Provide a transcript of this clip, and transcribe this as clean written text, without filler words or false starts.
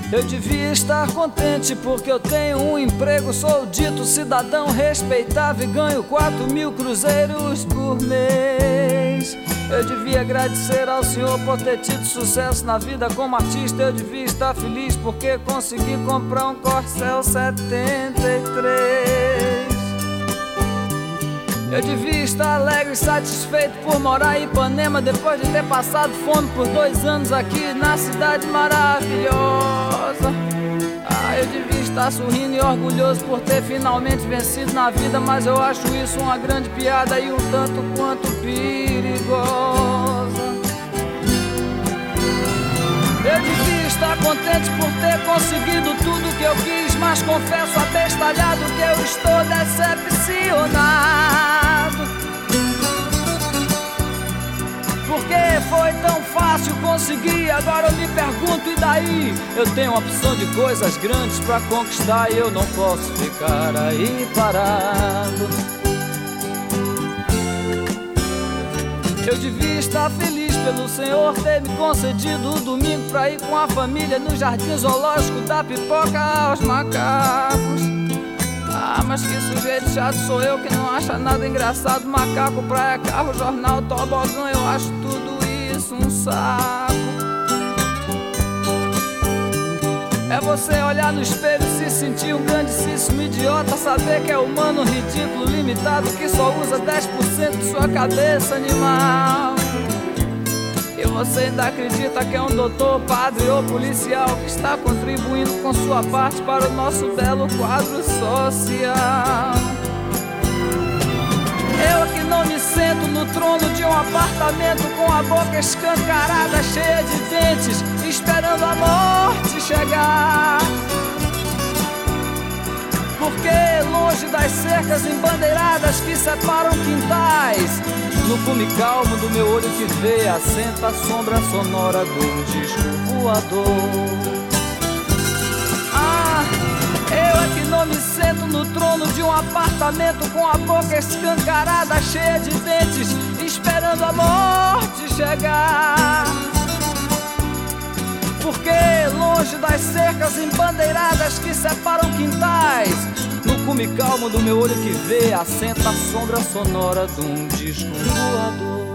Eu devia estar contente porque eu tenho um emprego, sou dito cidadão respeitável e ganho 4.000 cruzeiros por mês. Eu devia agradecer ao Senhor por ter tido sucesso na vida como artista. Eu devia estar feliz porque consegui comprar um Corcel 73. Eu devia estar alegre e satisfeito por morar em Ipanema, depois de ter passado fome por 2 anos aqui na cidade maravilhosa. Eu devia estar sorrindo e orgulhoso por ter finalmente vencido na vida, mas eu acho isso uma grande piada e um tanto quanto perigosa. Eu devia estar contente por ter conseguido tudo que eu quis, mas confesso abestalhado que eu estou decepcionado. Porque foi tão fácil conseguir, agora eu me pergunto, e daí? Eu tenho uma opção de coisas grandes pra conquistar e eu não posso ficar aí parado. Eu devia estar feliz pelo Senhor ter me concedido o domingo pra ir com a família no jardim zoológico dar pipoca aos macacos. Mas que sujeito chato sou eu que não acha nada engraçado. Macaco, praia, carro, jornal, tobogã, eu acho tudo isso um saco. É você olhar no espelho e se sentir um grandíssimo idiota, saber que é humano, ridículo, limitado, que só usa 10% de sua cabeça animal. E você ainda acredita que é um doutor, padre ou policial que está contribuindo com sua parte para o nosso belo quadro social. Eu que não me sento no trono de um apartamento com a boca escancarada, cheia de dentes, esperando a morte chegar. Porque longe das cercas embandeiradas que separam quintais, no cume calmo do meu olho que vê, assenta a sombra sonora do disco voador. Eu é que não me sento no trono de um apartamento com a boca escancarada, cheia de dentes, esperando a morte chegar. Porque longe das cercas embandeiradas que separam quintais, no cume calmo do meu olho que vê, assenta a sombra sonora de um disco voador.